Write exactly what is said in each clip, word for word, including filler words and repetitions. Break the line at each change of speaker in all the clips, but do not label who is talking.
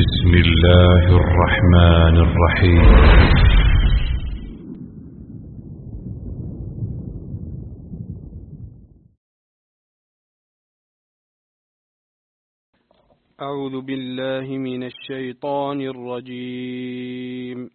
بسم الله الرحمن الرحيم.
أعوذ بالله من الشيطان الرجيم.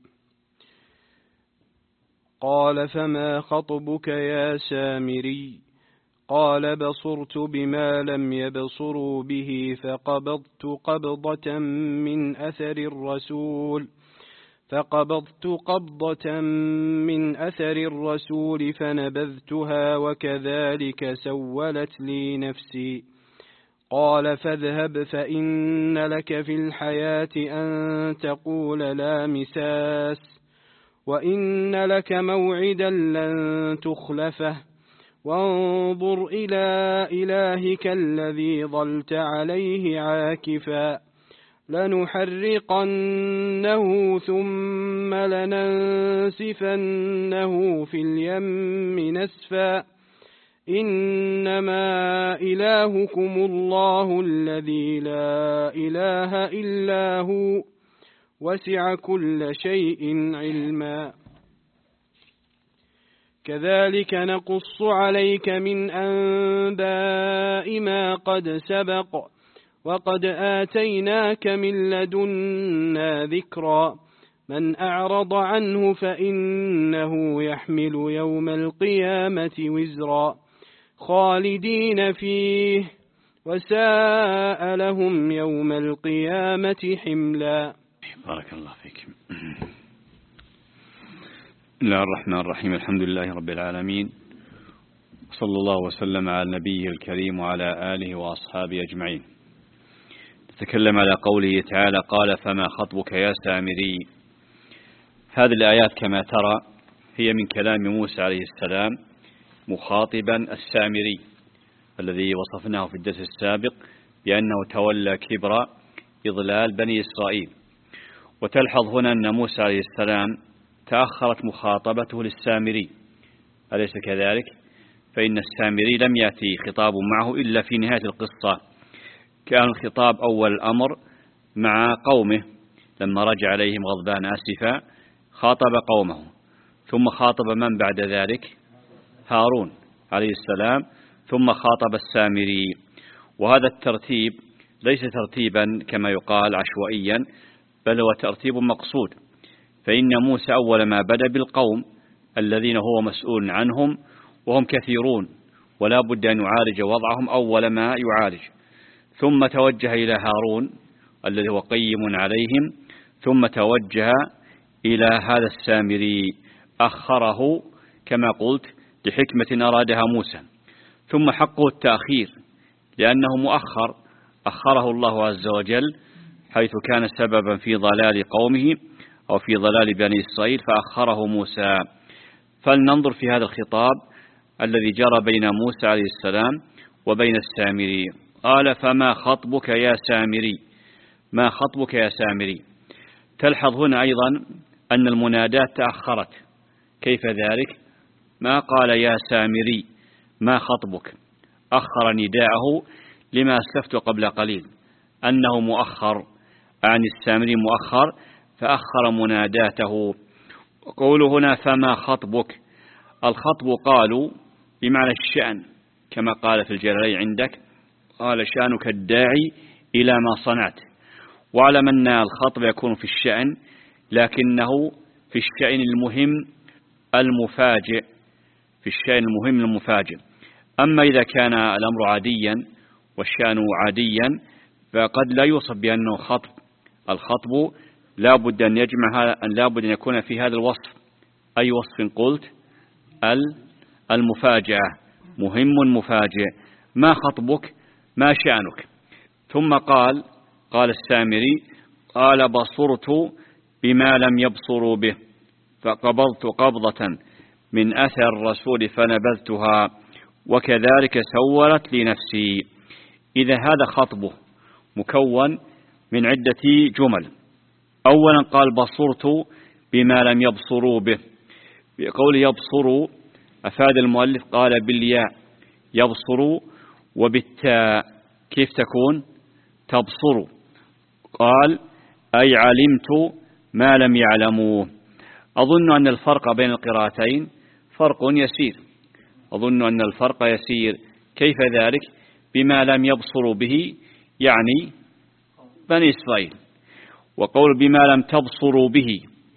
قال فما خطبك يا سامري؟ قال بصرت بما لم يبصروا به فقبضت قبضة من أثر الرسول فقبضت قبضة من أثر الرسول فنبذتها وكذلك سولت لي نفسي. قال فاذهب فإن لك في الحياة أن تقول لا مساس وإن لك موعدا لن تخلفه وانظر إلى إلهك الذي ظلت عليه عاكفا لنحرقنه ثم لننسفنه في اليم نسفا إنما إلهكم الله الذي لا إله إلا هو وسع كل شيء علما. كذلك نقص عليك من أنباء ما قد سبق وقد آتيناك من لدنا ذكرا من أعرض عنه فإنه يحمل يوم القيامة وزرا خالدين فيه وساء لهم يوم القيامة حملا.
بارك الله فيك. بسم الله الرحمن الرحيم. الحمد لله رب العالمين، صلى الله وسلم على النبي الكريم وعلى آله وأصحابه أجمعين. نتكلم على قوله تعالى قال فما خطبك يا سامري. هذه الآيات كما ترى هي من كلام موسى عليه السلام مخاطبا السامري الذي وصفناه في الدرس السابق بأنه تولى كبر إضلال بني إسرائيل. وتلحظ هنا أن موسى عليه السلام تأخرت مخاطبته للسامري، أليس كذلك؟ فإن السامري لم يأتي خطاب معه إلا في نهاية القصة. كان الخطاب أول الأمر مع قومه لما رجع عليهم غضبان آسفا خاطب قومه، ثم خاطب من بعد ذلك؟ هارون عليه السلام، ثم خاطب السامري. وهذا الترتيب ليس ترتيبا كما يقال عشوائيا، بل هو ترتيب مقصود. فإن موسى أول ما بدأ بالقوم الذين هو مسؤول عنهم وهم كثيرون ولا بد أن يعالج وضعهم أول ما يعالج، ثم توجه إلى هارون الذي هو قيم عليهم، ثم توجه إلى هذا السامري أخره كما قلت لحكمة أرادها موسى. ثم حقه التأخير لأنه مؤخر، أخره الله عز وجل حيث كان سببا في ضلال قومه أو في ضلال بني إسرائيل فأخره موسى. فلننظر في هذا الخطاب الذي جرى بين موسى عليه السلام وبين السامري. قال فما خطبك يا سامري؟ ما خطبك يا سامري؟ تلحظ هنا أيضا أن المنادات تأخرت. كيف ذلك؟ ما قال يا سامري ما خطبك، أخر نداءه لما أسلفت قبل قليل أنه مؤخر عن السامري مؤخر، فأخر مناداته. قوله هنا فما خطبك، الخطب قالوا بمعنى الشأن كما قال في الجلالي عندك، قال شأنك الداعي إلى ما صنعت. وعلم أن الخطب يكون في الشأن لكنه في الشأن المهم المفاجئ، في الشأن المهم المفاجئ. أما إذا كان الأمر عاديا والشأن عاديا فقد لا يوصف بأنه خطب. الخطب لا بد أن يجمع أن لا بد أن يكون في هذا الوصف. أي وصف قلت؟ المفاجأة، مهم مفاجئ. ما خطبك؟ ما شأنك؟ ثم قال قال السامري قال بصرت بما لم يبصروا به فقبضت قبضة من أثر الرسول فنبذتها وكذلك سولت لي نفسي. إذا هذا خطبه مكون من عدة جمل. أولا قال بصرت بما لم يبصروا به. بقول يبصروا أفاد المؤلف قال بالياء يبصروا، وبالتاء كيف تكون؟ تبصروا. قال أي علمت ما لم يعلموه. أظن أن الفرق بين القراءتين فرق يسير أظن أن الفرق يسير كيف ذلك؟ بما لم يبصروا به يعني بني إسرائيل، وقول بما لم تبصروا به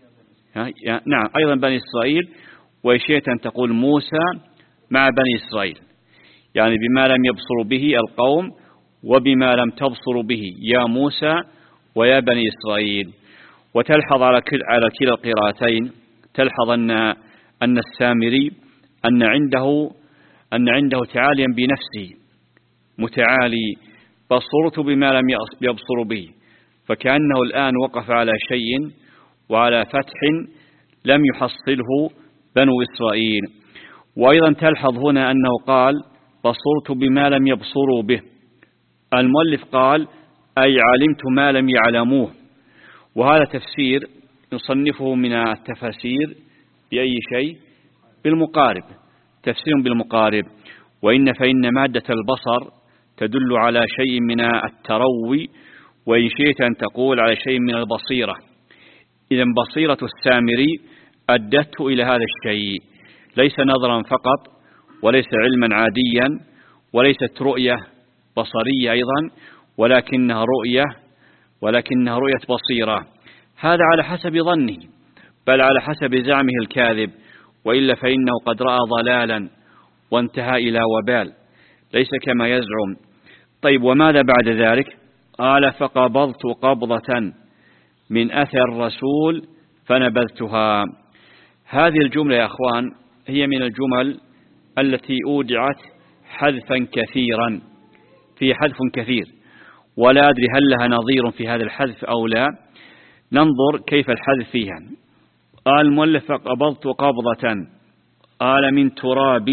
نعم أيضا بني إسرائيل، وشئت أن تقول موسى مع بني إسرائيل، يعني بما لم يبصروا به القوم وبما لم تبصروا به يا موسى ويا بني إسرائيل. وتلحظ على كل على كلا القراءتين تلحظ أن أن السامري أن عنده أن عنده تعاليا بنفسه متعالي، بصرت بما لم يبصروا به، فكأنه الآن وقف على شيء وعلى فتح لم يحصله بنو إسرائيل. وأيضا تلحظ هنا أنه قال بصرت بما لم يبصروا به، المؤلف قال أي علمت ما لم يعلموه، وهذا تفسير نصنفه من التفاسير بأي شيء؟ بالمقارب، تفسير بالمقارب. وإن فإن مادة البصر تدل على شيء من التروي، وإن شئت أن تقول على شيء من البصيرة. إذن بصيرة السامري أدت إلى هذا الشيء، ليس نظرا فقط وليس علما عاديا وليست رؤية بصرية أيضا، ولكنها رؤية ولكنها رؤية بصيرة. هذا على حسب ظنه، بل على حسب زعمه الكاذب، وإلا فإنه قد رأى ضلالا وانتهى إلى وبال، ليس كما يزعم. طيب وماذا بعد ذلك؟ قال فقبضت قبضة من أثر الرسول فنبذتها. هذه الجملة يا أخوان هي من الجمل التي أودعت حذفا كثيرا، في حذف كثير، ولا أدري هل لها نظير في هذا الحذف أو لا. ننظر كيف الحذف فيها. قال المؤلف قبضت قبضة، قال من تراب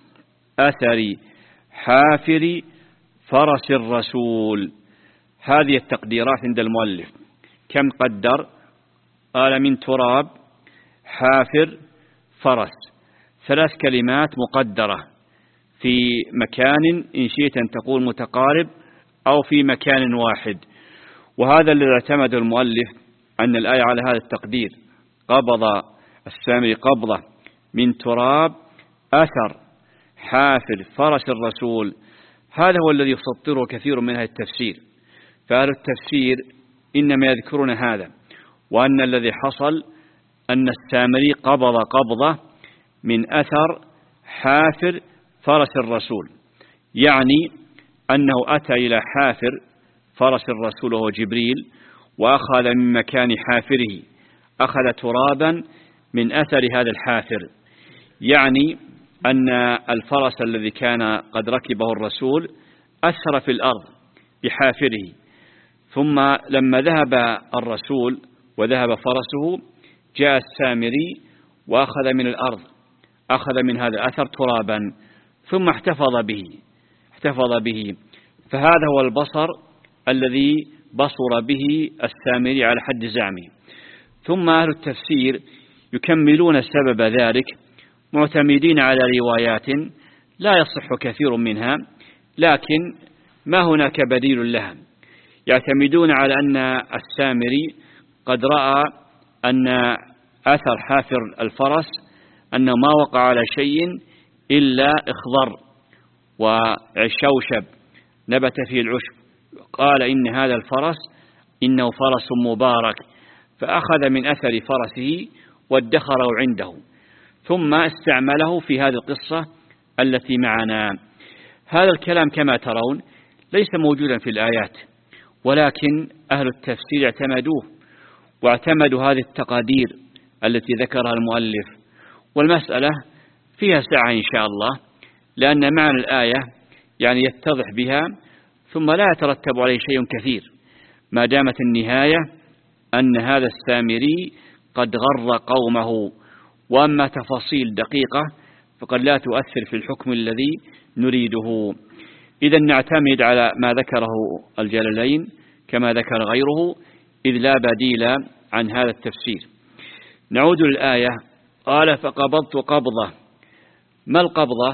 أثر حافر فرس الرسول. هذه التقديرات عند المؤلف كم قدر؟ قال من تراب حافر فرس، ثلاث كلمات مقدرة في مكان إن شئت أن تقول متقارب أو في مكان واحد. وهذا الذي اعتمد المؤلف أن الآية على هذا التقدير، قبض السامري قبضة من تراب أثر حافر فرس الرسول. هذا هو الذي يسطره كثير من هذا التفسير. فأهل التفسير إنما يذكرون هذا، وأن الذي حصل أن السامري قبض قبضة من أثر حافر فرس الرسول، يعني أنه أتى إلى حافر فرس الرسول وهو جبريل، وأخذ من مكان حافره، أخذ ترابا من أثر هذا الحافر، يعني أن الفرس الذي كان قد ركبه الرسول أثر في الأرض بحافره، ثم لما ذهب الرسول وذهب فرسه جاء السامري وأخذ من الأرض، أخذ من هذا الأثر ترابا ثم احتفظ به احتفظ به فهذا هو البصر الذي بصر به السامري على حد زعمه. ثم أهل التفسير يكملون سبب ذلك معتمدين على روايات لا يصح كثير منها، لكن ما هناك بديل لها. يعتمدون على أن السامري قد رأى أن أثر حافر الفرس أنه ما وقع على شيء إلا إخضر وشوشب نبت فيه العشب، قال إن هذا الفرس إنه فرس مبارك، فأخذ من أثر فرسه وادخره عنده ثم استعمله في هذه القصة التي معنا. هذا الكلام كما ترون ليس موجودا في الآيات، ولكن أهل التفسير اعتمدوه واعتمدوا هذه التقادير التي ذكرها المؤلف. والمسألة فيها سعة إن شاء الله، لأن معنى الآية يعني يتضح بها ثم لا يترتب عليه شيء كثير، ما دامت النهاية أن هذا السامري قد غر قومه، وأما تفاصيل دقيقة فقد لا تؤثر في الحكم الذي نريده. إذا نعتمد على ما ذكره الجلالين كما ذكر غيره، إذ لا بديل عن هذا التفسير. نعود للآية. قال فقبضت قبضة. ما القبضة؟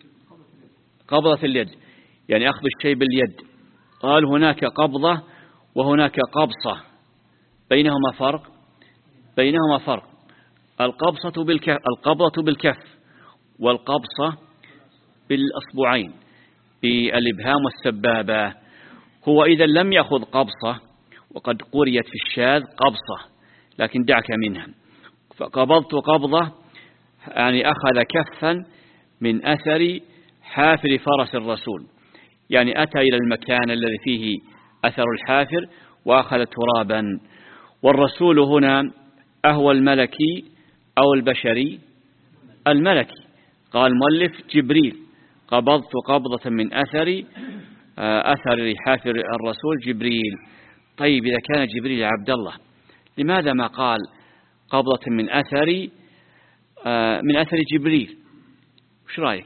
قبضة اليد، يعني أخذ الشيء باليد. قال هناك قبضة وهناك قبصة، بينهما فرق بينهما فرق القبصة بالكف القبضة بالكف والقبصة بالأصبعين بالإبهام والسبابة. هو إذا لم يأخذ قبصة، وقد قريت في الشاذ قبصة لكن دعك منها، فقبضت قبضة يعني أخذ كفا من أثر حافر فرس الرسول، يعني أتى إلى المكان الذي فيه أثر الحافر وأخذ ترابا. والرسول هنا أهو الملكي أو البشري؟ الملكي. قال المؤلف جبريل، قبضت قبضة من أثر أثر حافر الرسول جبريل. طيب إذا كان جبريل يا عبد الله، لماذا ما قال قبضة من أثر من أثر جبريل؟ وش رأيك؟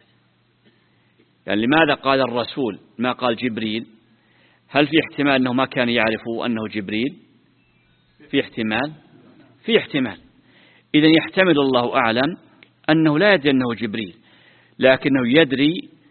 يعني لماذا قال الرسول ما قال جبريل؟ هل في احتمال أنه ما كان يعرف أنه جبريل؟ في احتمال في احتمال إذن يحتمل الله أعلم أنه لا يدري أنه جبريل، لكنه يدري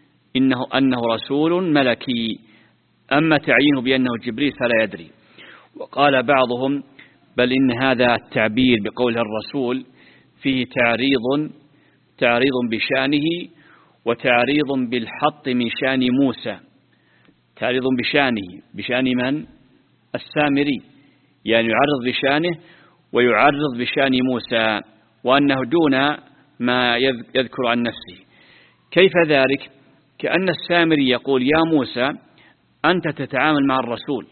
إنه أنه رسول ملكي. أما تعيينه بأنه جبريل فلا يدري. وقال بعضهم بل إن هذا التعبير بقول الرسول فيه تعريض تعريض بشأنه وتعريض بالحط من شأن موسى. تعريض بشأنه، بشأن من؟ السامري، يعني يعرض بشأنه ويعرض بشأن موسى، وأنه دون ما يذكر عن نفسه. كيف ذلك؟ كأن السامري يقول يا موسى أنت تتعامل مع الرسول،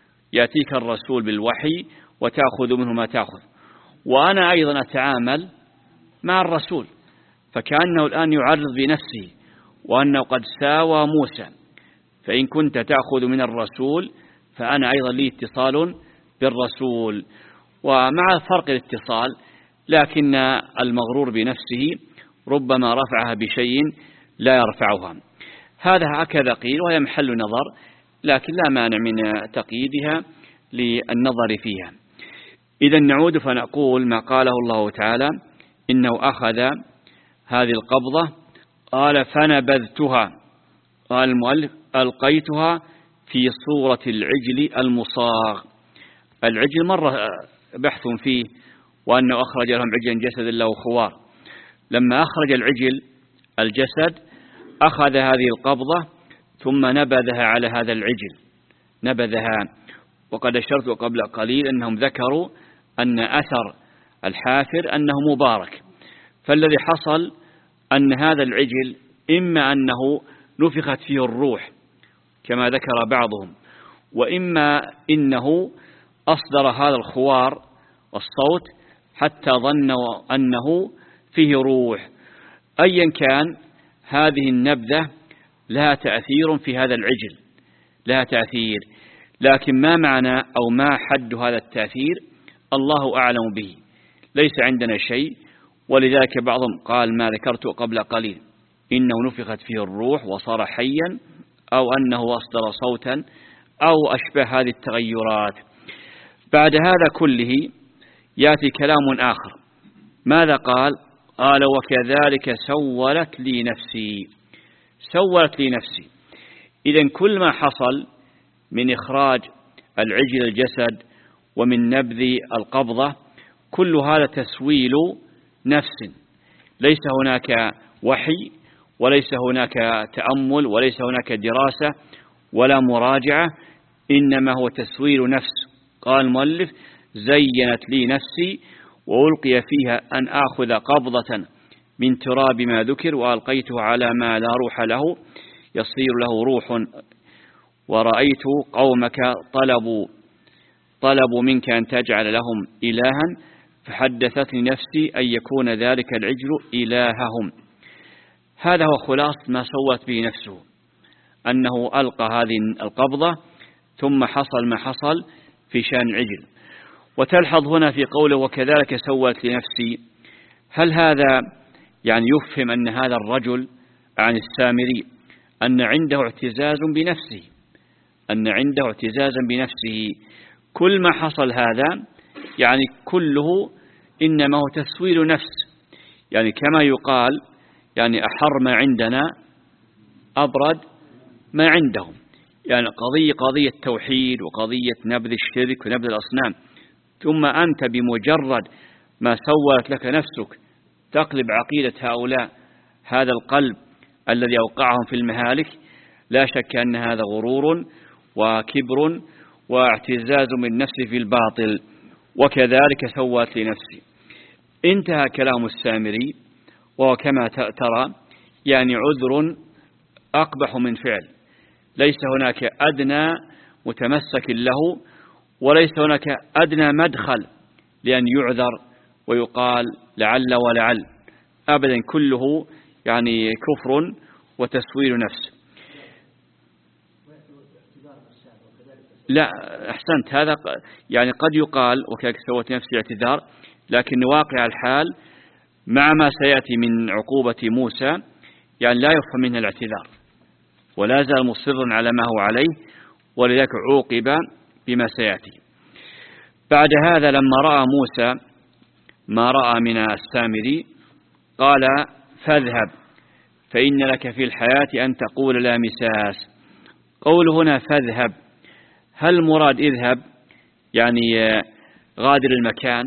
يأتيك الرسول بالوحي وتأخذ منه ما تأخذ، وأنا أيضا أتعامل مع الرسول، فكأنه الآن يعرض بنفسه وأنه قد ساوى موسى، فإن كنت تأخذ من الرسول فأنا أيضا لي اتصال بالرسول. ومع فرق الاتصال لكن المغرور بنفسه ربما رفعها بشيء لا يرفعها. هذا هكذا قيل، وهي محل نظر، لكن لا مانع من تقييدها للنظر فيها. إذا نعود فنقول ما قاله الله تعالى إنه أخذ هذه القبضة، قال فنبذتها، قال المؤلف ألقيتها في صورة العجل المصاغ. العجل مرة بحث فيه، وأنه أخرج لهم عجلا جسد له خوار. لما أخرج العجل الجسد أخذ هذه القبضة ثم نبذها على هذا العجل، نبذها. وقد أشرت قبل قليل أنهم ذكروا أن أثر الحافر أنه مبارك، فالذي حصل أن هذا العجل إما أنه نفخت فيه الروح كما ذكر بعضهم، وإما إنه أصدر هذا الخوار والصوت حتى ظنوا أنه فيه روح. أيا كان هذه النبذة لها تأثير في هذا العجل، لها تأثير، لكن ما معنى أو ما حد هذا التأثير الله أعلم به، ليس عندنا شيء. ولذلك بعضهم قال ما ذكرت قبل قليل، إنه نفخت فيه الروح وصار حيا، أو أنه أصدر صوتا، أو أشبه هذه التغيرات. بعد هذا كله يأتي كلام آخر. ماذا قال؟ قال وكذلك سولت لي نفسي، سولت لي نفسي. إذن كل ما حصل من إخراج العجل الجسد ومن نبذ القبضة كل هذا تسويل نفس، ليس هناك وحي وليس هناك تأمل وليس هناك دراسة ولا مراجعة، إنما هو تسويل نفس. قال المؤلف زينت لي نفسي وألقي فيها أن آخذ قبضة من تراب ما ذكر وألقيته على ما لا روح له يصير له روح، ورأيت قومك طلبوا طلبوا منك أن تجعل لهم إلها فحدثتني نفسي أن يكون ذلك العجل إلههم. هذا هو خلاص ما سوت به نفسه، أنه ألقى هذه القبضة ثم حصل ما حصل في شأن العجل. وتلحظ هنا في قوله وكذلك سوت لنفسي، هل هذا يعني يفهم أن هذا الرجل عن السامري أن عنده اعتزاز بنفسه، أن عنده اعتزازا بنفسه؟ كل ما حصل هذا يعني كله إنما هو تسويل نفس، يعني كما يقال يعني أحر ما عندنا أبرد ما عندهم، يعني قضية قضية توحيد وقضية نبذ الشرك ونبذ الأصنام، ثم أنت بمجرد ما سولت لك نفسك تقلب عقيدة هؤلاء هذا القلب الذي أوقعهم في المهالك، لا شك أن هذا غرور وكبر واعتزاز من نفسي في الباطل، وكذلك سوت لنفسي. انتهى كلام السامري، وكما ترى يعني عذر أقبح من فعل، ليس هناك أدنى متمسك له، وليس هناك أدنى مدخل لأن يعذر ويقال لعل ولعل، أبدا كله يعني كفر وتسوير نفس. لا أحسنت، هذا يعني قد يقال وكذلك سوت نفس الاعتذار، لكن واقع الحال مع ما سيأتي من عقوبة موسى يعني لا يفهم منها الاعتذار، ولا زال مصرا على ما هو عليه، ولذلك عوقب بما سيأتي. بعد هذا لما رأى موسى ما رأى من السامري قال فاذهب فإن لك في الحياة أن تقول لا مساس. قول هنا فاذهب، هل مراد اذهب يعني غادر المكان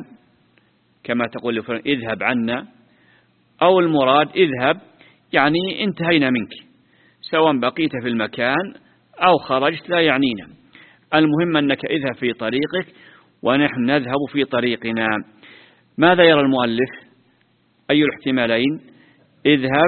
كما تقول اذهب عنا، أو المراد اذهب يعني انتهينا منك، سواء بقيت في المكان أو خرجت لا يعنينا، المهم أنك اذهب في طريقك ونحن نذهب في طريقنا. ماذا يرى المؤلف؟ أي الاحتمالين؟ اذهب،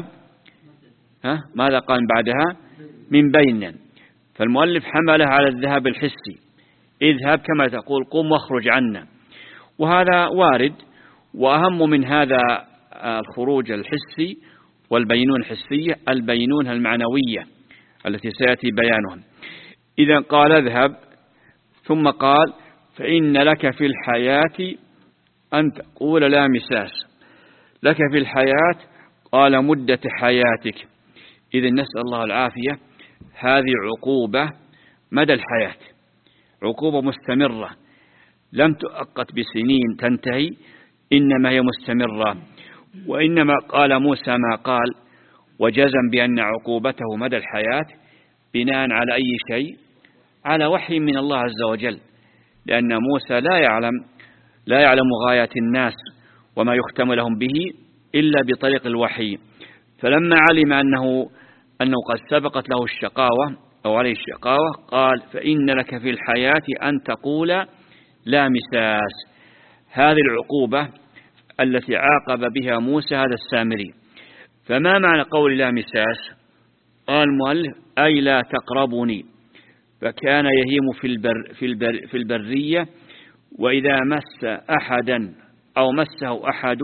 ها ماذا قال بعدها؟ من بيننا. فالمؤلف حمله على الذهاب الحسي، اذهب كما تقول قم واخرج عنا، وهذا وارد. وأهم من هذا الخروج الحسي والبينون الحسية البينونة المعنوية التي سيأتي بيانها. إذا قال اذهب ثم قال فإن لك في الحياة أن تقول لا مساس. لك في الحياة قال مدة حياتك، إذن نسأل الله العافية. هذه عقوبة مدى الحياة، عقوبة مستمرة لم تؤقت بسنين تنتهي، إنما هي مستمرة. وإنما قال موسى ما قال وجزم بأن عقوبته مدى الحياة بناء على أي شيء؟ على وحي من الله عز وجل، لأن موسى لا يعلم لا يعلم غايات الناس وما يختم لهم به إلا بطريق الوحي. فلما علم أنه أنه قد سبقت له الشقاوة أو عليه الشقاوة قال فإن لك في الحياة أن تقول لا مساس. هذه العقوبة التي عاقب بها موسى هذا السامري. فما معنى قول لا مساس؟ قال المؤلف أي لا تقربني، فكان يهيم في, البر في, البر في البرية، وإذا مس أحدا أو مسه أحد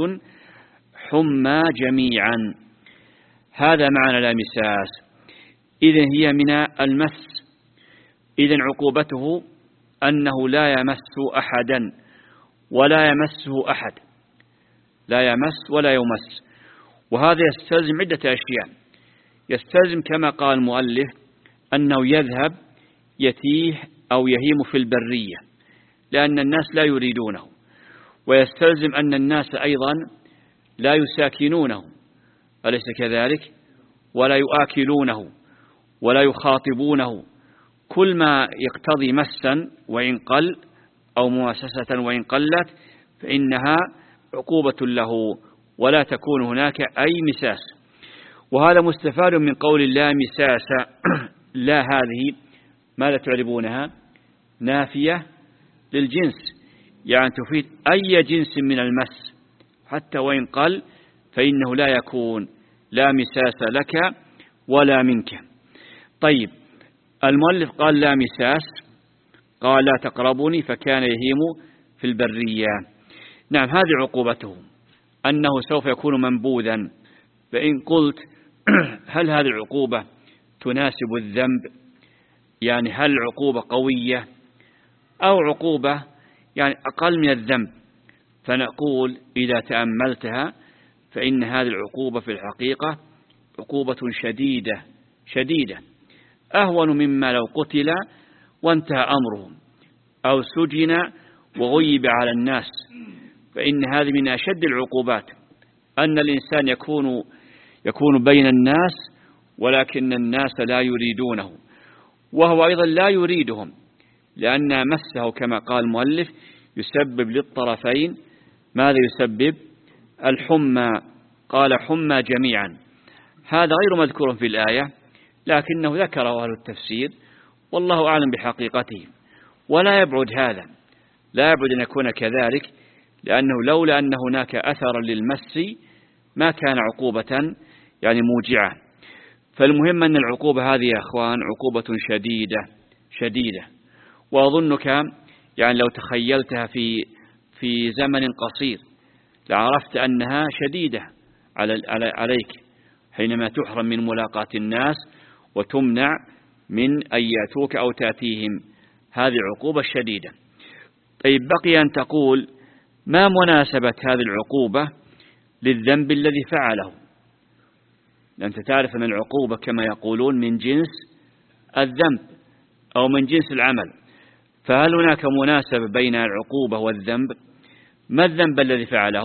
حمى جميعا. هذا معنى لا مساس. إذن هي من المس، إذن عقوبته أنه لا يمس أحدا ولا يمسه أحد، لا يمس ولا يمس. وهذا يستلزم عدة أشياء. يستلزم كما قال المؤلف أنه يذهب يتيه أو يهيم في البرية لأن الناس لا يريدونه، ويستلزم أن الناس أيضا لا يساكنونه، أليس كذلك؟ ولا يؤكلونه ولا يخاطبونه. كل ما يقتضي مسا وإن قل أو مؤسسة وإن قلت فإنها عقوبة له، ولا تكون هناك أي مساس. وهذا مستفاد من قول لا مساس. لا هذه ماذا تعربونها؟ نافية للجنس، يعني تفيد أي جنس من المس حتى وإن قل فإنه لا يكون لا مساس لك ولا منك. طيب المؤلف قال لا مساس، قال لا تقربني، فكان يهيم في البرية. نعم هذه عقوبته أنه سوف يكون منبوذا. فإن قلت هل هذه العقوبة تناسب الذنب؟ يعني هل عقوبة قوية أو عقوبة يعني أقل من الذنب؟ فنقول إذا تأملتها فإن هذه العقوبة في الحقيقة عقوبة شديدة شديدة، أهون مما لو قتل وانتهى أمره أو سجن وغيب على الناس. فإن هذه من أشد العقوبات، أن الإنسان يكون يكون بين الناس ولكن الناس لا يريدونه، وهو أيضا لا يريدهم، لأن مسه كما قال المؤلف يسبب للطرفين ماذا يسبب؟ الحمى، قال حمى جميعا. هذا غير مذكور في الآية، لكنه ذكره أهل التفسير والله أعلم بحقيقته. ولا يبعد هذا، لا يبعد أن يكون كذلك، لأنه لولا أن هناك أثرا للمس ما كان عقوبة يعني موجعة. فالمهم أن العقوبة هذه يا أخوان عقوبة شديدة شديدة، وأظنك يعني لو تخيلتها في في زمن قصير لعرفت أنها شديدة على عليك حينما تحرم من ملاقاة الناس وتمنع من أن يأتوك أو تأتيهم. هذه عقوبة شديدة. طيب بقي أن تقول ما مناسبة هذه العقوبة للذنب الذي فعله؟ أنت تعرف أن العقوبة كما يقولون من جنس الذنب أو من جنس العمل، فهل هناك مناسبة بين العقوبة والذنب؟ ما الذنب الذي فعله؟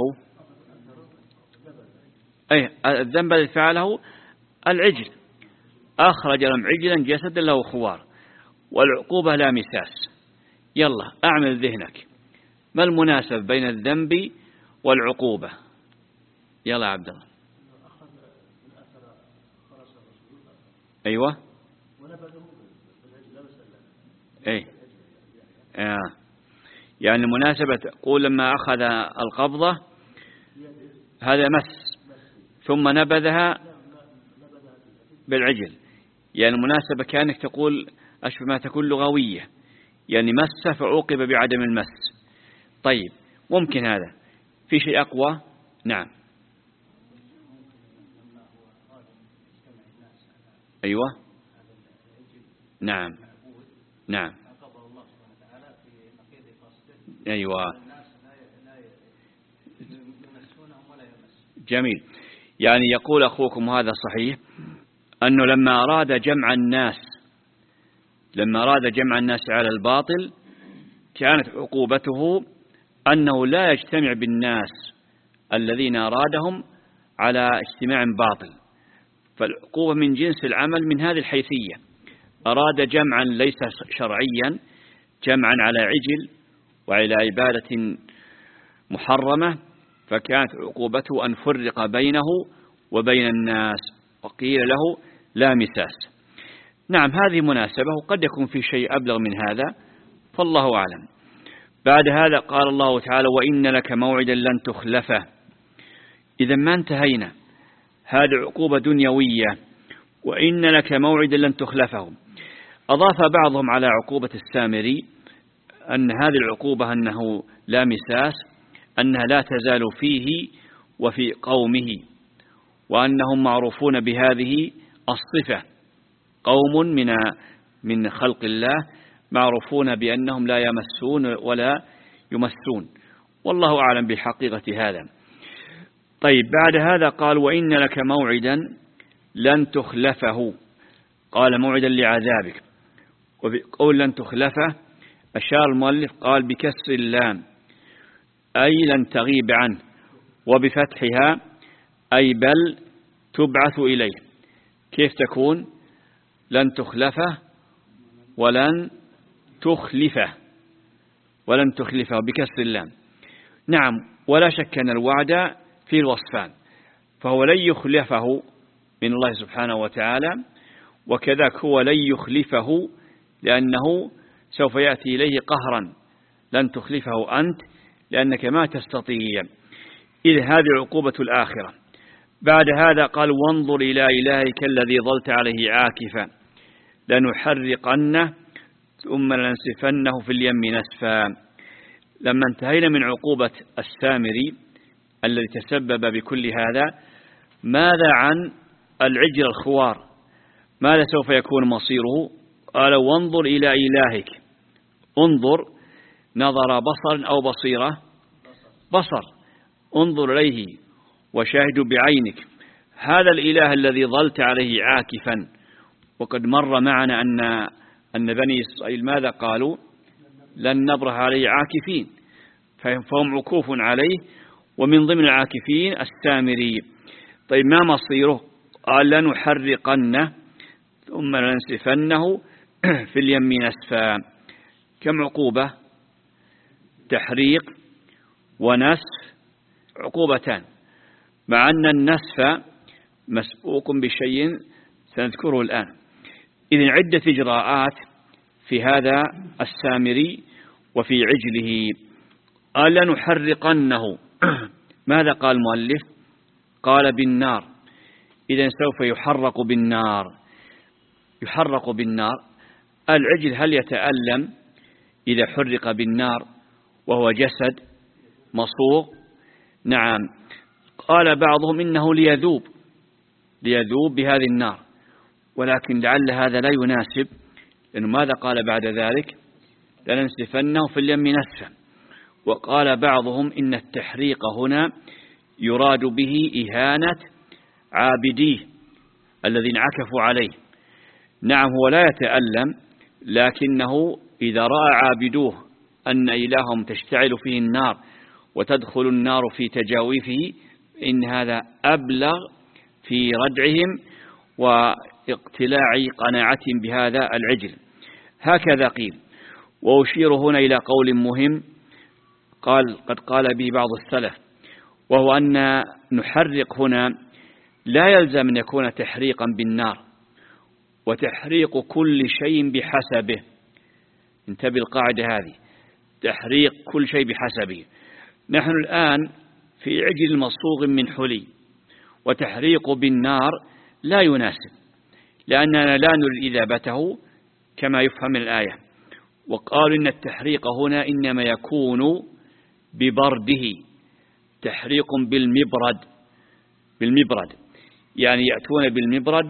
أي الذنب الذي فعله العجل، أخرج لهم عجلا جسدا له خوار، والعقوبة لا مساس. يلا أعمل ذهنك، ما المناسبة بين الذنب والعقوبة؟ يلا يا عبد الله. أيوة أي آه. يعني المناسبة قول لما أخذ القبضة هذا مس ثم نبذها بالعجل، يعني المناسبة كانك تقول أشبه ما تكون لغوية، يعني مس فعوقب بعدم المس. طيب ممكن هذا، في شيء أقوى؟ نعم أيوة نعم نعم أيوة جميل. يعني يقول أخوكم هذا صحيح أنه لما أراد جمع الناس لما أراد جمع الناس على الباطل كانت عقوبته أنه لا يجتمع بالناس الذين أرادهم على اجتماع باطل. فالعقوبة من جنس العمل من هذه الحيثية، أراد جمعا ليس شرعيا، جمعا على عجل وعلى عبادة محرمة، فكانت عقوبته أن فرق بينه وبين الناس وقيل له لا مساس. نعم هذه مناسبة، وقد يكون في شيء أبلغ من هذا فالله أعلم. بعد هذا قال الله تعالى وإن لك موعدا لن تخلفه. إذا ما انتهينا، هذه عقوبة دنيوية، وإن لك موعدا لن تخلفه. أضاف بعضهم على عقوبة السامري أن هذه العقوبة أنه لا مساس، أنها لا تزال فيه وفي قومه، وأنهم معروفون بهذه الصفة، قوم من من خلق الله معروفون بأنهم لا يمسون ولا يمسون، والله أعلم بحقيقة هذا. طيب بعد هذا قال وإن لك موعدا لن تخلفه، قال موعدا لعذابك. وبقول لن تخلفه أشار المؤلف قال بكسر اللام أي لن تغيب عنه، وبفتحها أي بل تبعث إليه. كيف تكون؟ لن تخلفه ولن تخلفه ولن تخلفه بكسر اللام. نعم ولا شك أن الوعد في الوصفان، فهو لن يخلفه من الله سبحانه وتعالى، وكذاك هو لن يخلفه لأنه سوف يأتي إليه قهرا، لن تخلفه أنت لأنك ما تستطيع. إذ هذه عقوبة الآخرة. بعد هذا قال وانظر إلى إلهك الذي ظلت عليه عاكفا لنحرقنه ثم لننسفنه في اليم نسفا. لما انتهينا من عقوبة السامري الذي تسبب بكل هذا، ماذا عن العجل الخوار؟ ماذا سوف يكون مصيره؟ قال وانظر إلى إلهك. انظر نظر بصر أو بصيرة؟ بصر. انظر إليه وشاهد بعينك. هذا الإله الذي ظلت عليه عاكفا، وقد مر معنا أن أن بني إسرائيل ماذا قالوا؟ لن نبرح عليه عاكفين، فهم عكوف عليه، ومن ضمن العاكفين السامري. طيب ما مصيره؟ قال لنحرقنه ثم لننسفنه في اليم نسفا. كم عقوبة؟ تحريق ونسف، عقوبتان، مع أن النسف مسبوق بشيء سنذكره الآن. إذن عدة إجراءات في هذا السامري وفي عجله. ألا نحرقنه، ماذا قال المؤلف؟ قال بالنار. إذن سوف يحرق بالنار. يحرق بالنار. العجل هل يتألم إذا حرق بالنار وهو جسد مصوغ؟ نعم. قال بعضهم إنه ليذوب ليذوب بهذه النار، ولكن لعل هذا لا يناسب، لأنه ماذا قال بعد ذلك؟ لننسفنه في اليم نسفا. وقال بعضهم إن التحريق هنا يراد به إهانة عابديه الذين عكفوا عليه. نعم هو لا يتألم، لكنه إذا رأى عابدوه أن إلههم تشتعل فيه النار وتدخل النار في تجاوفه، إن هذا أبلغ في ردعهم واقتلاع قناعتهم بهذا العجل. هكذا قيل. وأشير هنا إلى قول مهم قال قد قال به بعض السلف، وهو أن نحرق هنا لا يلزم أن يكون تحريقا بالنار، وتحريق كل شيء بحسبه. انتبه القاعدة هذه، تحريق كل شيء بحسبه. نحن الآن في عجل مصوغ من حلي، وتحريق بالنار لا يناسب، لأننا لا نريد إذابته كما يفهم من الآية. وقالوا إن التحريق هنا إنما يكون ببرده، تحريق بالمبرد بالمبرد يعني يأتون بالمبرد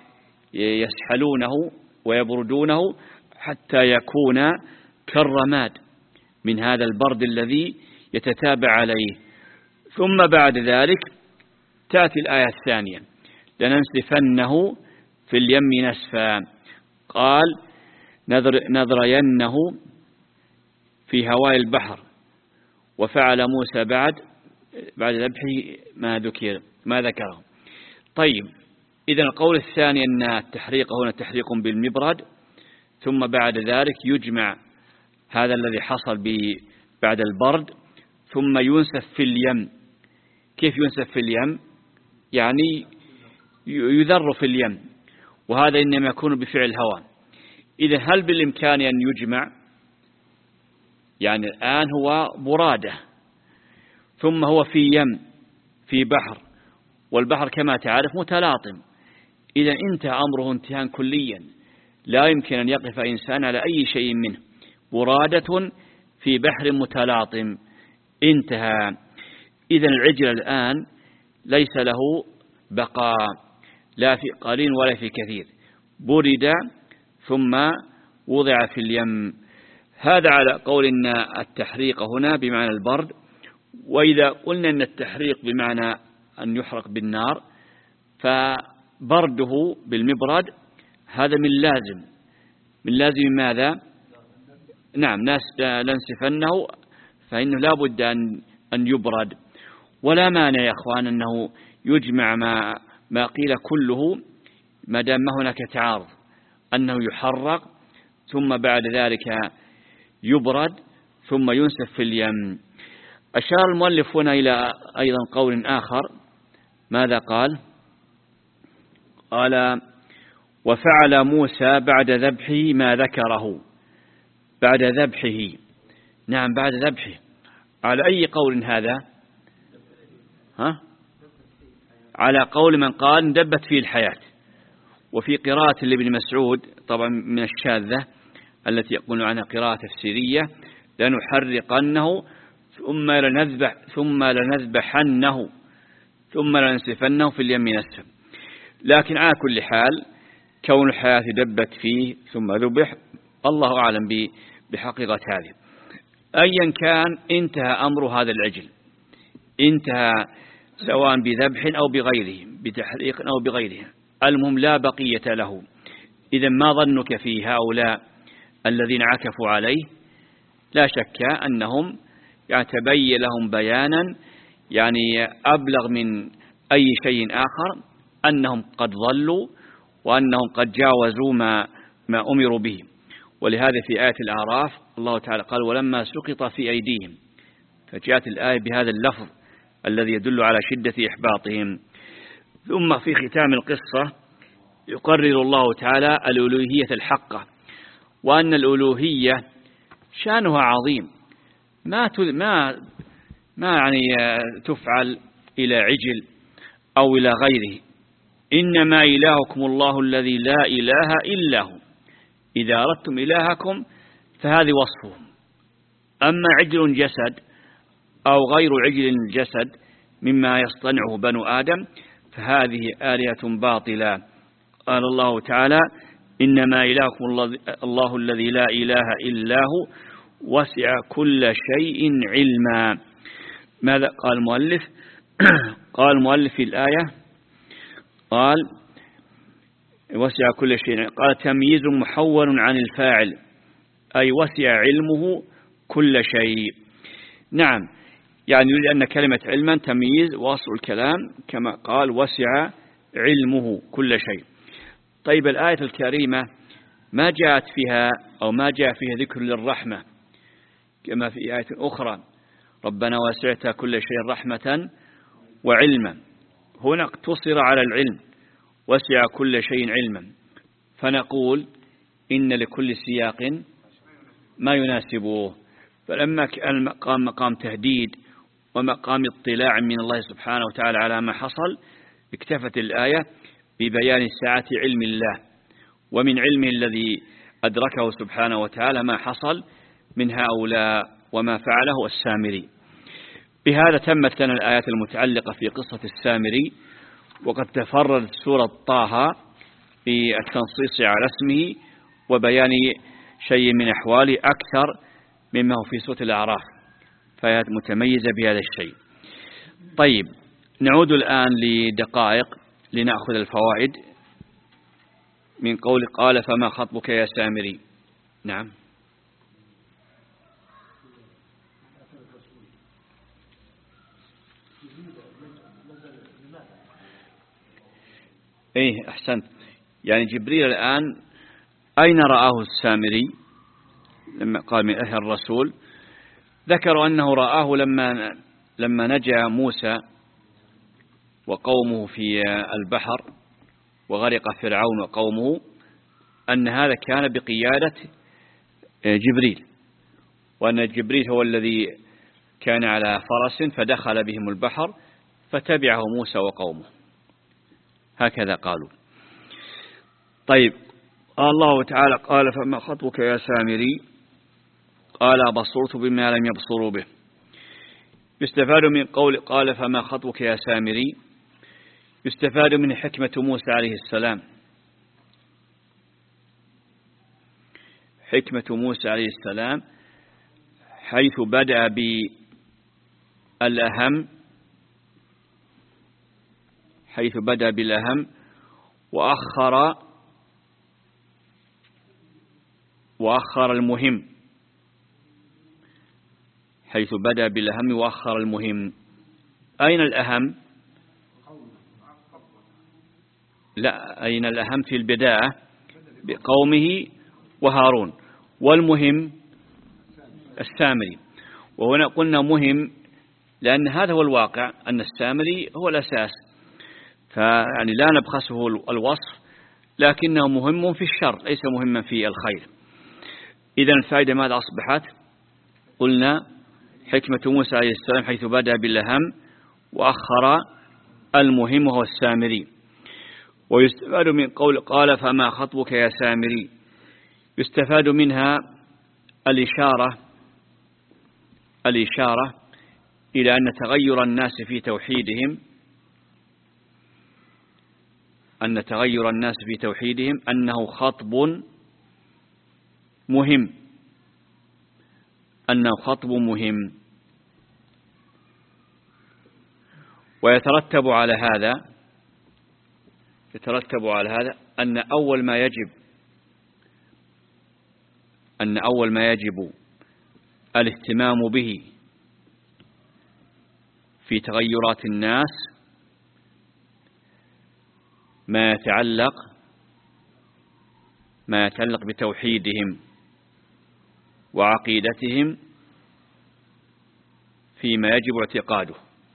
ويسحلونه ويبردونه حتى يكون كالرماد من هذا البرد الذي يتتابع عليه. ثم بعد ذلك تأتي الآية الثانية، لننسفنه في اليم نسفا. قال نذر نذرينه في هواء البحر. وفعل موسى بعد بعد ذبحه ما ذكر ما ذكره. طيب، إذا القول الثاني أن التحريق هنا تحريق بالمبرد، ثم بعد ذلك يجمع هذا الذي حصل بعد البرد ثم ينسف في اليم. كيف ينسف في اليم؟ يعني يذر في اليم، وهذا إنما يكون بفعل هواء. إذا هل بالإمكان أن يجمع؟ يعني الآن هو برادة، ثم هو في يم في بحر، والبحر كما تعرف متلاطم. إذا انتهى أمره انتهاء كليا، لا يمكن أن يقف إنسان على أي شيء منه. برادة في بحر متلاطم، انتهى. إذا العجل الآن ليس له بقاء، لا في قليل ولا في كثير، برد ثم وضع في اليم. هذا على قول أن التحريق هنا بمعنى البرد. وإذا قلنا أن التحريق بمعنى أن يحرق بالنار، فبرده بالمبرد هذا من لازم من لازم ماذا؟ نعم، لنسفنه، فإنه لا بد أن أن يبرد. ولا مانع يا أخوان أنه يجمع ما ما قيل كله، ما دام ما هناك تعارض، أنه يحرق ثم بعد ذلك يبرد ثم ينسف في اليم. أشار المؤلف هنا إلى أيضا قول آخر. ماذا قال؟ قال وفعل موسى بعد ذبحه ما ذكره. بعد ذبحه، نعم بعد ذبحه. على أي قول هذا؟ ها؟ على قول من قال اندبت فيه الحياة. وفي قراءة لابن مسعود طبعا من الشاذة التي يقول عنها قراءة تفسيرية، لنحرقنه ثم لنذبح ثم لنذبحنه ثم لننسفنه في اليم نسفا. لكن على كل حال كون الحياة دبت فيه ثم ذبح، الله أعلم بحقيقة هذه. أيا كان انتهى أمر هذا العجل، انتهى سواء بذبح أو بغيره، بتحريق أو بغيره، المهم لا بقية له. إذا ما ظنك في هؤلاء الذين عكفوا عليه؟ لا شك أنهم يعني تبين لهم بيانا يعني أبلغ من أي شيء آخر، أنهم قد ضلوا وأنهم قد جاوزوا ما ما أمروا به. ولهذا في آية الأعراف الله تعالى قال ولما سقط في أيديهم، فجاءت الآية بهذا اللفظ الذي يدل على شدة إحباطهم. ثم في ختام القصة يقرر الله تعالى الألوهية الحقة، وأن الألوهية شأنها عظيم، ما ما ما يعني تفعل إلى عجل أو إلى غيره، إنما إلهكم الله الذي لا إله إلا هو، إذا أردتم إلهكم فهذه وصفه. أما عجل جسد أو غير عجل جسد مما يصطنعه بنو آدم فهذه آلهة باطلة. قال الله تعالى إنما إلهكم الله الذي لا إله إلا هو وسع كل شيء علما. ماذا قال المؤلف؟ قال المؤلف في الآية قال وسع كل شيء، قال تمييز محول عن الفاعل، أي وسع علمه كل شيء. نعم، يعني يريد أن كلمة علما تمييز وأصل الكلام كما قال وسع علمه كل شيء. طيب الآية الكريمة ما جاءت فيها أو ما جاء فيها ذكر للرحمة كما في آية أخرى ربنا وسعت كل شيء رحمة وعلما، هنا اقتصر على العلم وسع كل شيء علما، فنقول إن لكل سياق ما يناسبه. فلما كان المقام مقام تهديد ومقام اطلاع من الله سبحانه وتعالى على ما حصل، اكتفت الآية ببيان سعة علم الله ومن علمه الذي أدركه سبحانه وتعالى ما حصل من هؤلاء وما فعله السامري. بهذا تمت لنا الآيات المتعلقة في قصة السامري، وقد تفردت سورة طه في التنصيص على اسمه وبيان شيء من أحواله أكثر مما هو في سورة الأعراف، فهي متميزة بهذا الشيء. طيب نعود الآن لدقائق لنأخذ الفوائد من قول قال فما خطبك يا سامري. نعم. إيه أحسنت، يعني جبريل الآن أين رآه السامري لما قال من أهل الرسول؟ ذكروا أنه رآه لما لما نجا موسى وقومه في البحر وغرق فرعون وقومه، أن هذا كان بقيادة جبريل، وأن جبريل هو الذي كان على فرس فدخل بهم البحر فتبعه موسى وقومه، هكذا قالوا. طيب الله تعالى قال فما خطبك يا سامري؟ قال بصرت بما لم يبصروا به. يستفاد من قول قال فما خطبك يا سامري، يستفاد من حكمة موسى عليه السلام، حكمة موسى عليه السلام حيث بدأ بالأهم حيث بدأ بالأهم وأخر وأخر المهم حيث بدأ بالأهم وأخر المهم. أين الأهم؟ لا، أين الأهم في البداية بقومه وهارون، والمهم السامري. وهنا قلنا مهم لأن هذا هو الواقع، أن السامري هو الأساس، فيعني لا نبخسه الوصف، لكنه مهم في الشر ليس مهما في الخير. إذن الفائدة ماذا أصبحت؟ قلنا حكمة موسى عليه السلام حيث بدأ بالأهم وأخر المهم وهو السامري. ويستفاد من قول قال فما خطبك يا سامري، يستفاد منها الإشارة الإشارة إلى أن تغير الناس في توحيدهم أن تغير الناس في توحيدهم أنه خطب مهم أنه خطب مهم ويترتب على هذا يترتب على هذا أن أول ما يجب أن أول ما يجب الاهتمام به في تغيرات الناس ما يتعلق ما يتعلق بتوحيدهم وعقيدتهم فيما يجب اعتقاده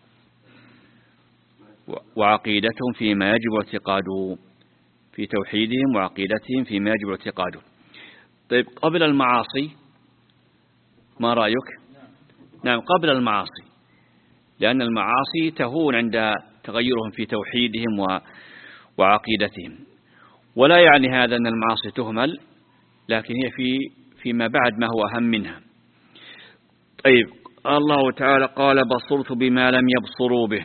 وعقيدتهم فيما يجب اعتقاده في توحيدهم وعقيدتهم فيما يجب اعتقاده. طيب قبل المعاصي ما رأيك؟ نعم قبل المعاصي، لأن المعاصي تهون عند تغيرهم في توحيدهم وعقيدتهم، ولا يعني هذا أن المعاصي تهمل، لكن هي في فيما بعد ما هو أهم منها. طيب الله تعالى قال بصرت بما لم يبصروا به.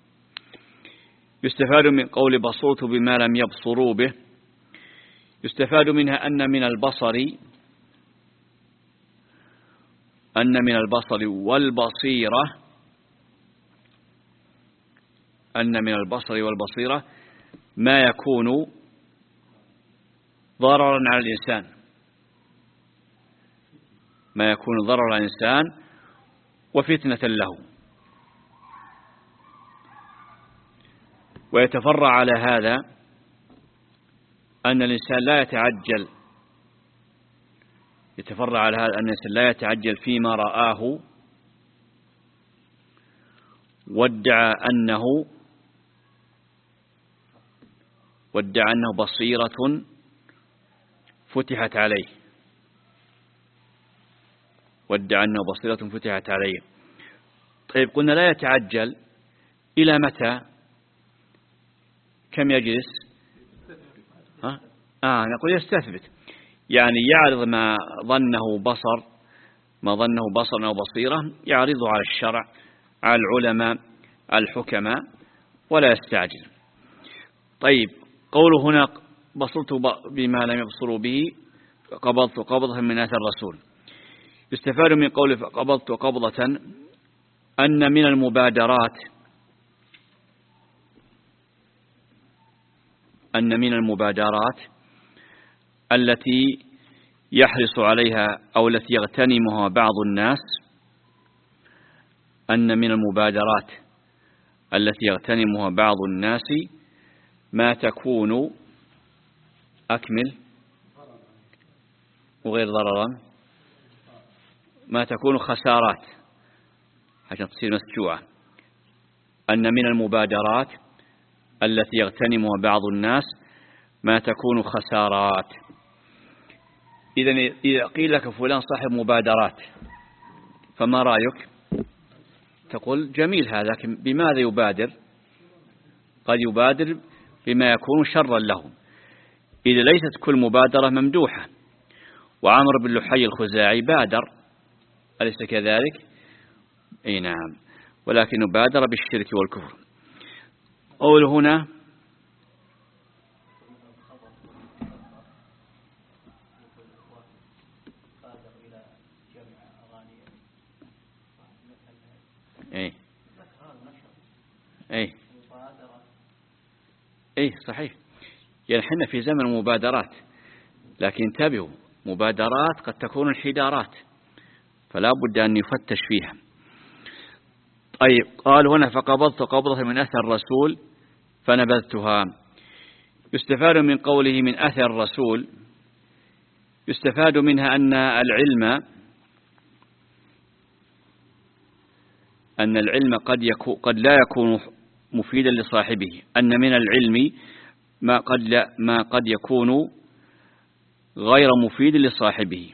يستفاد من قول بصرت بما لم يبصروا به، يستفاد منها أن من البصر أن من البصر والبصيرة أن من البصر والبصيرة ما يكون ضررا على الإنسان ما يكون ضررا على الإنسان وفتنة له. ويتفرع على هذا أن الإنسان لا يتعجل يتفرع على هذا أن الإنسان لا يتعجل فيما رآه وادعى أنه وادعى أنه بصيرة فتحت عليه وادعى أنه بصيرة فتحت عليه. طيب قلنا لا يتعجل إلى متى؟ كم يجلس؟ ها؟ آه نقول يستثبت، يعني يعرض ما ظنه بصر ما ظنه بصر أو بصيرة يعرضه على الشرع، على العلماء، على الحكماء، ولا يستعجل. طيب قوله هنا بصرت بما لم يبصروا به قبضت قبضة من أثر الرسول. يستفاد من قوله فقبضت قبضة أن من المبادرات أن من المبادرات التي يحرص عليها أو التي يغتنمها بعض الناس أن من المبادرات التي يغتنمها بعض الناس ما تكون أكمل وغير ضررا ما تكون خسارات عشان تصير مسجوعة. أن من المبادرات التي يغتنمها بعض الناس ما تكون خسارات. إذن إذا قيل لك فلان صاحب مبادرات فما رأيك؟ تقول جميل هذا، لكن بماذا يبادر؟ قد يبادر بما يكون شرا له. إذا ليست كل مبادرة ممدوحة، وعمر بن لحي الخزاعي بادر أليس كذلك؟ أي نعم، ولكن بادر بالشرك والكفر. قول هنا أي أي أي صحيح، يعني حنا في زمن المبادرات، لكن انتبهوا مبادرات قد تكون انحدارات فلا بد أن يفتش فيها. طيب قال هنا فقبضت قبضة من أثر الرسول فنبذتها. يستفاد من قوله من أثر الرسول، يستفاد منها أن العلم أن العلم قد يكون قد لا يكون مفيدا لصاحبه، أن من العلم ما قد لا ما قد يكون غير مفيد لصاحبه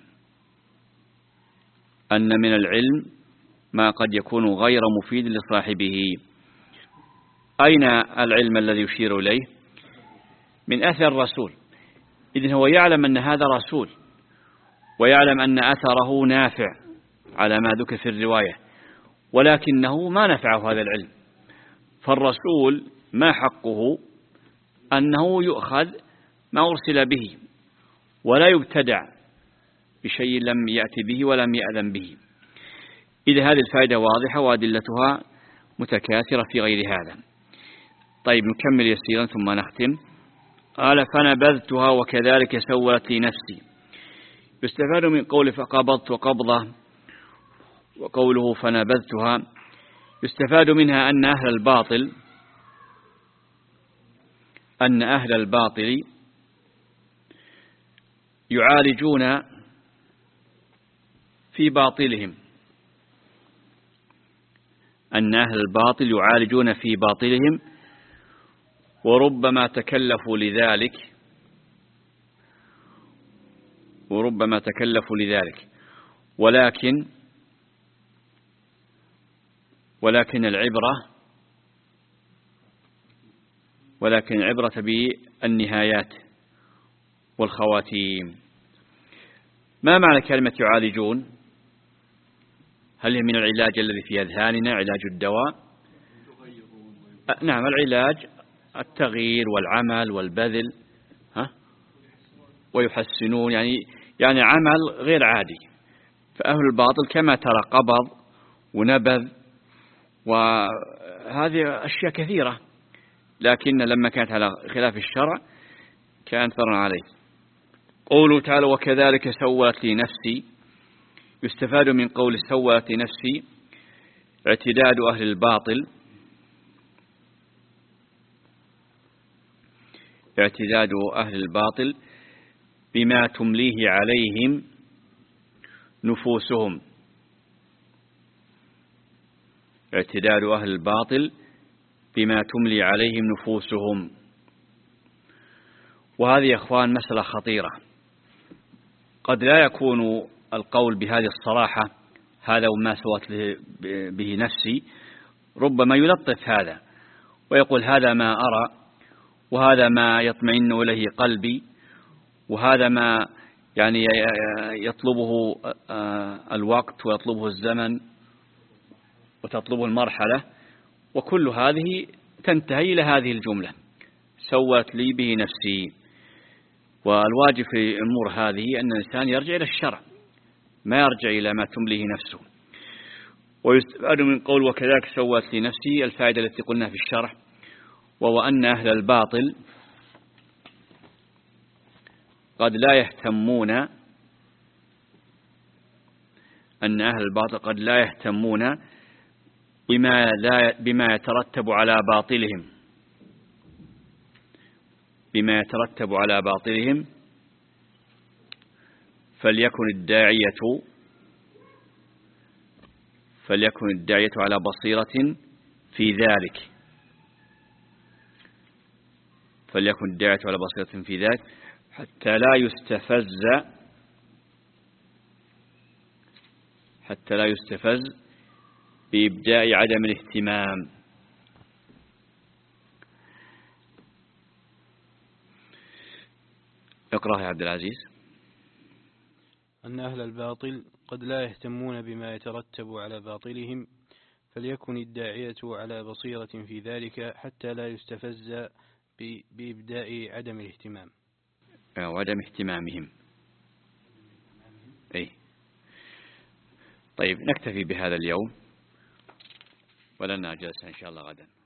أن من العلم ما قد يكون غير مفيد لصاحبه. أين العلم الذي يشير إليه؟ من أثر الرسول. إذن هو يعلم أن هذا رسول، ويعلم أن أثره نافع على ما ذكر في الرواية، ولكنه ما نفعه هذا العلم. فالرسول ما حقه أنه يؤخذ ما أرسل به، ولا يبتدع بشيء لم يأتي به ولم يأذن به. إذا هذه الفائدة واضحة وأدلتها متكاثرة في غير هذا. طيب نكمل يسيرا ثم نختم. قال فنبذتها وكذلك سولت لي نفسي. يستفاد من قوله فقبضت قبضة وقوله فنبذتها، يستفاد منها أن أهل الباطل أن أهل الباطل يعالجون في باطلهم، أن أهل الباطل يعالجون في باطلهم، وربما تكلفوا لذلك وربما تكلفوا لذلك ولكن ولكن العبرة ولكن العبرة بالنهايات والخواتيم. ما معنى كلمة يعالجون؟ هل هي من العلاج الذي في أذهاننا، علاج الدواء؟ نعم، العلاج التغيير والعمل والبذل، ها؟ ويحسنون، يعني يعني عمل غير عادي. فأهل الباطل كما ترى قبض ونبذ وهذه أشياء كثيرة، لكن لما كانت على خلاف الشرع كانت ثرا عليه. قوله تعالى وكذلك سولت لي نفسي، يستفاد من قول سولت لي نفسي اعتداد أهل الباطل اعتداد أهل الباطل بما تمليه عليهم نفوسهم اعتداد أهل الباطل بما تملي عليهم نفوسهم. وهذه يا أخوان مسألة خطيرة، قد لا يكون القول بهذه الصراحة هذا وما سوت به نفسي، ربما يلطف هذا ويقول هذا ما أرى، وهذا ما يطمئن إليه قلبي، وهذا ما يعني يطلبه الوقت ويطلبه الزمن وتطلبه المرحلة، وكل هذه تنتهي إلى هذه الجملة سوت لي به نفسي. والواجب في الأمور هذه أن الإنسان يرجع إلى الشرع، ما يرجع إلى ما تمليه نفسه. ويستفاد من قول وكذلك سوت لي نفسي الفائدة التي قلنا في الشرح، وهو أن أهل الباطل قد لا يهتمون أن أهل الباطل قد لا يهتمون بما, لا بما يترتب على باطلهم بما يترتب على باطلهم فليكن الداعية فليكن الداعية على بصيرة في ذلك فليكن الداعية على بصيرة في ذلك حتى لا يستفز حتى لا يستفز بإبداء عدم الاهتمام. اقرأ يا عبد العزيز.
أن أهل الباطل قد لا يهتمون بما يترتب على باطلهم، فليكن الداعية على بصيرة في ذلك حتى لا يستفز بإبداء عدم الاهتمام
أو عدم اهتمامهم. أي طيب، نكتفي بهذا اليوم ولنا جلسة إن شاء الله غدا.